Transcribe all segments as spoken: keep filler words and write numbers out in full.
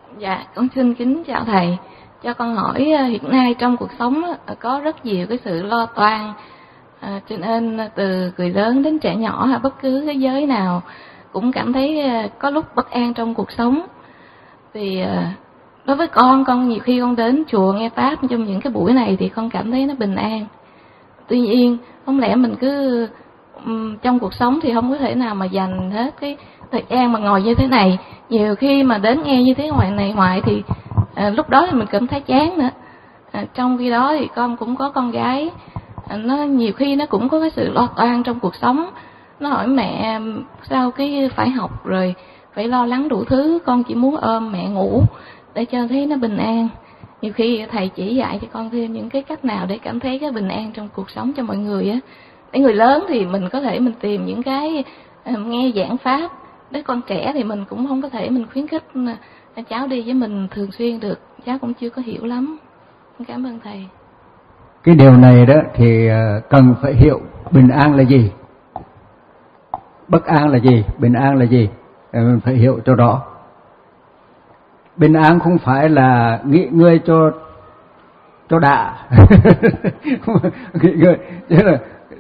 Dạ, con xin kính chào thầy. Cho con hỏi hiện nay trong cuộc sống có rất nhiều cái sự lo toan, à, cho nên từ người lớn đến trẻ nhỏ hay bất cứ cái giới nào cũng cảm thấy có lúc bất an trong cuộc sống. Thì đối với con, con nhiều khi con đến chùa nghe pháp trong những cái buổi này thì con cảm thấy nó bình an. Tuy nhiên, không lẽ mình cứ um, trong cuộc sống thì không có thể nào mà dành hết cái thời gian mà ngồi như thế này. Nhiều khi mà đến nghe như thế ngoài này ngoài thì à, lúc đó thì mình cảm thấy chán nữa. À, trong khi đó thì con cũng có con gái, à, nó nhiều khi nó cũng có cái sự lo toan trong cuộc sống. Nó hỏi mẹ sao cái phải học rồi phải lo lắng đủ thứ, con chỉ muốn ôm mẹ ngủ để cho thấy nó bình an. Nhiều khi thầy chỉ dạy cho con thêm những cái cách nào để cảm thấy cái bình an trong cuộc sống cho mọi người á. Để người lớn thì mình có thể mình tìm những cái uh, nghe giảng pháp. Để con trẻ thì mình cũng không có thể mình khuyến khích uh, cháu đi với mình thường xuyên được. Cháu cũng chưa có hiểu lắm. Cảm ơn thầy. Cái điều này đó thì cần phải hiểu bình an là gì, bất an là gì, bình an là gì, mình phải hiểu cho rõ. Bình an không phải là nghỉ ngơi cho cho đã nghỉ ngơi chứ là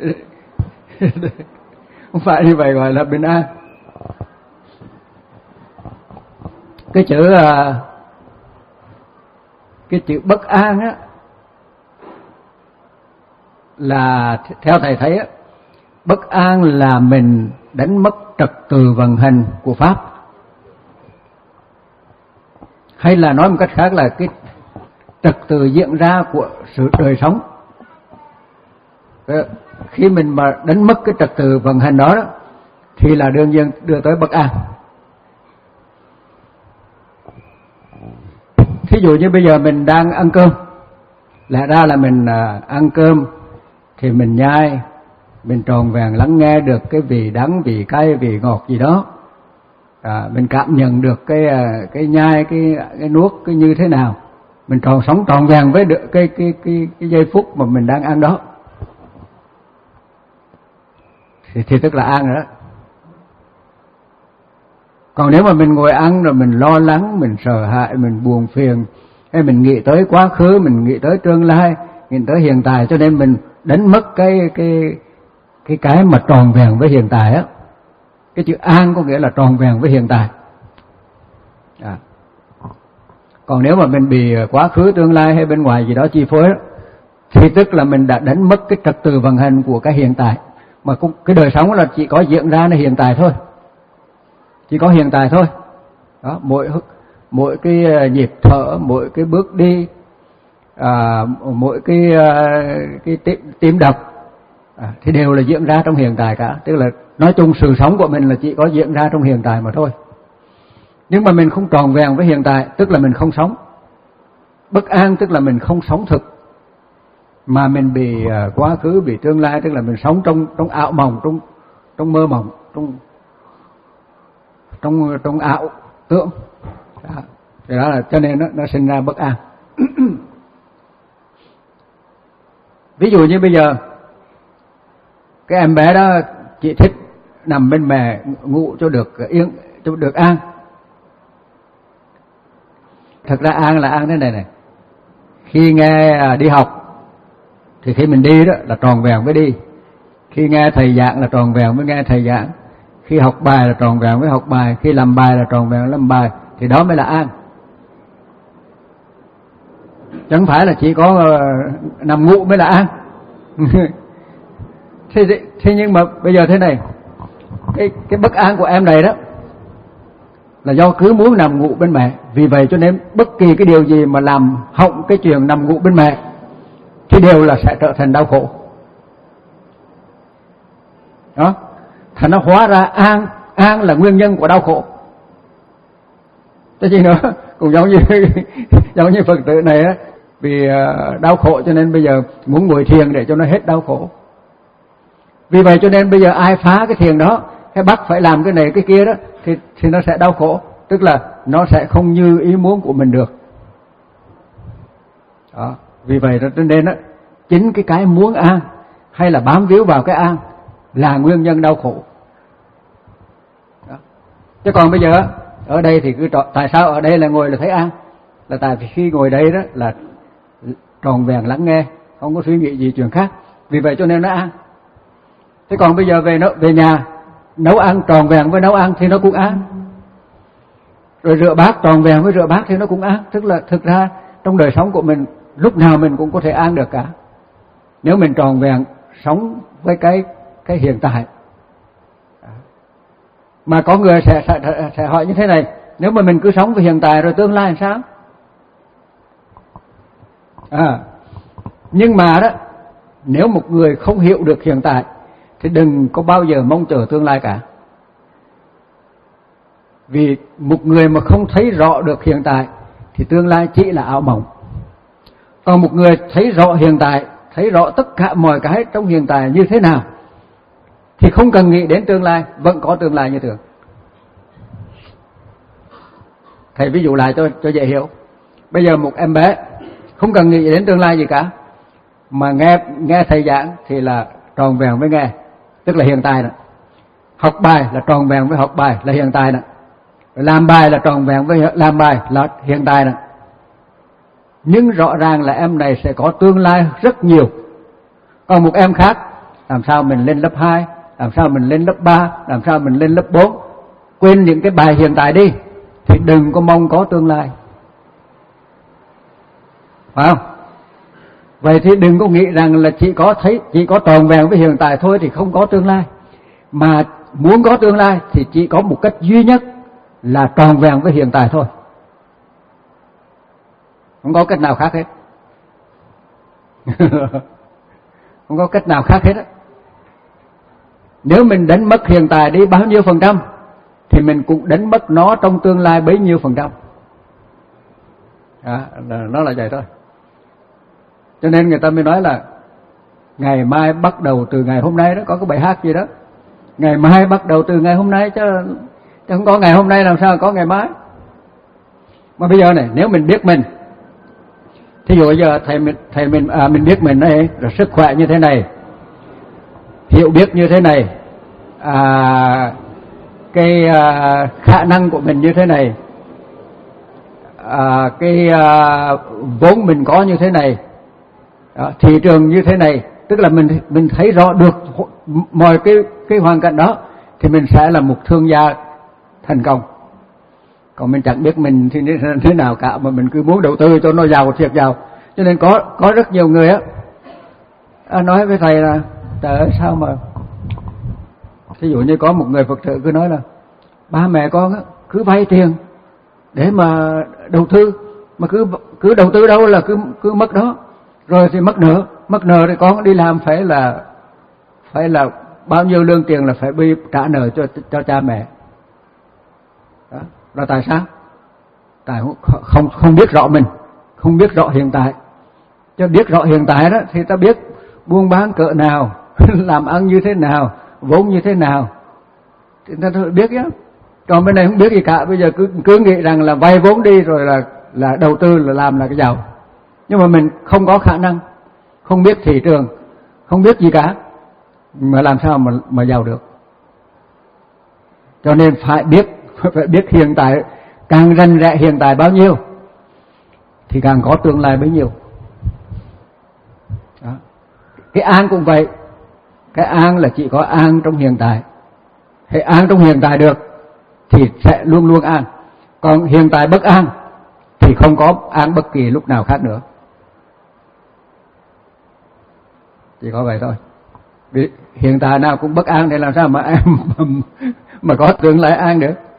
không phải như vậy gọi là bình an. Cái chữ cái chữ bất an á là theo thầy thấy á, bất an là mình đánh mất trật tự vận hành của pháp, hay là nói một cách khác là cái trật tự diễn ra của sự đời sống. Khi mình mà đánh mất cái trật tự vận hành đó, đó thì là đương nhiên đưa tới bất an. Thí dụ như bây giờ mình đang ăn cơm, lẽ ra là mình ăn cơm thì mình nhai, mình tròn vẹn lắng nghe được cái vị đắng, vị cay, vị ngọt gì đó, à, mình cảm nhận được cái cái nhai, cái cái nuốt cái như thế nào, mình tròn sống tròn vẹn với được cái cái cái cái giây phút mà mình đang ăn đó, thì, thì tức là an rồi đó. Còn nếu mà mình ngồi ăn rồi mình lo lắng, mình sợ hãi, mình buồn phiền, hay mình nghĩ tới quá khứ, mình nghĩ tới tương lai, nghĩ tới hiện tại, cho nên mình đánh mất cái cái cái cái mà tròn vẹn với hiện tại á. Cái chữ an có nghĩa là tròn vẹn với hiện tại. À. Còn nếu mà mình bị quá khứ, tương lai hay bên ngoài gì đó chi phối đó, thì tức là mình đã đánh mất cái trật tự vận hành của cái hiện tại. Mà cũng, cái đời sống là chỉ có diễn ra là hiện tại thôi, chỉ có hiện tại thôi. Đó, mỗi mỗi cái nhịp thở, mỗi cái bước đi, à, mỗi cái cái tim đập, à, thì đều là diễn ra trong hiện tại cả. Tức là nói chung sự sống của mình là chỉ có diễn ra trong hiện tại mà thôi. Nhưng mà mình không tròn vẹn với hiện tại, tức là mình không sống. Bất an tức là mình không sống thực, mà mình bị uh, quá khứ, bị tương lai, tức là mình sống trong trong ảo mộng, trong trong mơ mộng, trong trong trong ảo tưởng. Đó. Thì đó là cho nên nó nó sinh ra bất an. Ví dụ như bây giờ cái em bé đó chỉ thích nằm bên mẹ ngủ cho được yên, cho được an. Thật ra an là an thế này này. Khi nghe đi học thì khi mình đi đó là tròn vẹn với đi. Khi nghe thầy giảng là tròn vẹn với nghe thầy giảng. Khi học bài là tròn vẹn với học bài. Khi làm bài là tròn vẹn với làm bài. Thì đó mới là an. Chẳng phải là chỉ có uh, nằm ngủ mới là an. thế, thế nhưng mà bây giờ thế này, cái, cái bất an của em này đó là do cứ muốn nằm ngủ bên mẹ. Vì vậy cho nên bất kỳ cái điều gì mà làm hỏng cái chuyện nằm ngủ bên mẹ thì đều là sẽ trở thành đau khổ. Đó. Thành nó hóa ra an, an là nguyên nhân của đau khổ. Thế gì nữa, cũng giống như giống như Phật tử này á, vì đau khổ cho nên bây giờ muốn ngồi thiền để cho nó hết đau khổ. Vì vậy cho nên bây giờ ai phá cái thiền đó, hay bắt phải làm cái này cái kia đó, thì thì nó sẽ đau khổ, tức là nó sẽ không như ý muốn của mình được. Đó. Vì vậy cho nên đó, chính cái cái muốn an hay là bám víu vào cái an là nguyên nhân đau khổ. Đó. Chứ còn bây giờ ở đây thì cứ trọn, tại sao ở đây là ngồi là thấy an? Là tại vì khi ngồi đây đó là tròn vẹn lắng nghe, không có suy nghĩ gì chuyện khác, vì vậy cho nên nó an. Thế còn bây giờ về về nhà nấu ăn tròn vẹn với nấu ăn thì nó cũng an, rồi rửa bát tròn vẹn với rửa bát thì nó cũng an. Tức là thực ra trong đời sống của mình lúc nào mình cũng có thể an được cả, nếu mình tròn vẹn sống với cái cái hiện tại. Mà có người sẽ, sẽ sẽ hỏi như thế này: nếu mà mình cứ sống với hiện tại rồi tương lai làm sao? À, nhưng mà đó, nếu một người không hiểu được hiện tại thì đừng có bao giờ mong chờ tương lai cả. Vì một người mà không thấy rõ được hiện tại thì tương lai chỉ là ảo mộng. Còn một người thấy rõ hiện tại, thấy rõ tất cả mọi cái trong hiện tại như thế nào thì không cần nghĩ đến tương lai, vẫn có tương lai như thường. Thầy ví dụ lại cho cho dễ hiểu. Bây giờ một em bé không cần nghĩ đến tương lai gì cả, mà nghe nghe thầy giảng thì là tròn vẹn với nghe, tức là hiện tại đó. Học bài là tròn vẹn với học bài, là hiện tại đó. Làm bài là tròn vẹn với làm bài, là hiện tại đó. Nhưng rõ ràng là em này sẽ có tương lai rất nhiều. Còn một em khác, làm sao mình lên lớp hai, làm sao mình lên lớp ba, làm sao mình lên lớp bốn, quên những cái bài hiện tại đi, thì đừng có mong có tương lai. Phải không? Vậy thì đừng có nghĩ rằng là chỉ có thấy chỉ có tròn vẹn với hiện tại thôi thì không có tương lai. Mà muốn có tương lai thì chỉ có một cách duy nhất là tròn vẹn với hiện tại thôi. Không có cách nào khác hết. Không có cách nào khác hết á. Nếu mình đánh mất hiện tại đi bao nhiêu phần trăm thì mình cũng đánh mất nó trong tương lai bấy nhiêu phần trăm. À, nó là vậy thôi. Cho nên người ta mới nói là ngày mai bắt đầu từ ngày hôm nay đó, có cái bài hát gì đó. Ngày mai bắt đầu từ ngày hôm nay, chứ, chứ không có ngày hôm nay làm sao có ngày mai. Mà bây giờ này, nếu mình biết mình, thí dụ bây giờ thầy mình thầy mình à, mình biết mình này, rồi sức khỏe như thế này, hiểu biết như thế này, à, cái à, khả năng của mình như thế này, à, cái à, vốn mình có như thế này, đó, thị trường như thế này, tức là mình mình thấy rõ được mọi cái cái hoàn cảnh đó thì mình sẽ là một thương gia thành công. Còn mình chẳng biết mình thì thế nào cả, mà mình cứ muốn đầu tư cho nó giàu thiệt giàu. Cho nên có có rất nhiều người á nói với thầy là trời ơi sao mà, ví dụ như có một người Phật tử cứ nói là ba mẹ con á cứ vay tiền để mà đầu tư, mà cứ cứ đầu tư đâu là cứ cứ mất đó, rồi thì mất nợ, mất nợ thì con đi làm phải là phải là bao nhiêu lương tiền là phải đi trả nợ cho cho cha mẹ. Đó là tại sao? Tại không không biết rõ mình, không biết rõ hiện tại. Cho biết rõ hiện tại đó thì ta biết buôn bán cỡ nào, làm ăn như thế nào, vốn như thế nào, thì ta biết nhá. Còn bên này không biết gì cả, bây giờ cứ cứ nghĩ rằng là vay vốn đi rồi là là đầu tư là làm là cái giàu. Nhưng mà mình không có khả năng, không biết thị trường, không biết gì cả, mà làm sao mà mà giàu được. Cho nên phải biết phải biết hiện tại, càng rành rẽ hiện tại bao nhiêu thì càng có tương lai bấy nhiêu. Đó. Cái an cũng vậy. Cái an là chỉ có an trong hiện tại. Hãy an trong hiện tại được thì sẽ luôn luôn an. Còn hiện tại bất an thì không có an bất kỳ lúc nào khác nữa. Chỉ có vậy thôi. Vì hiện tại nào cũng bất an thì làm sao mà em mà có tương lai an được.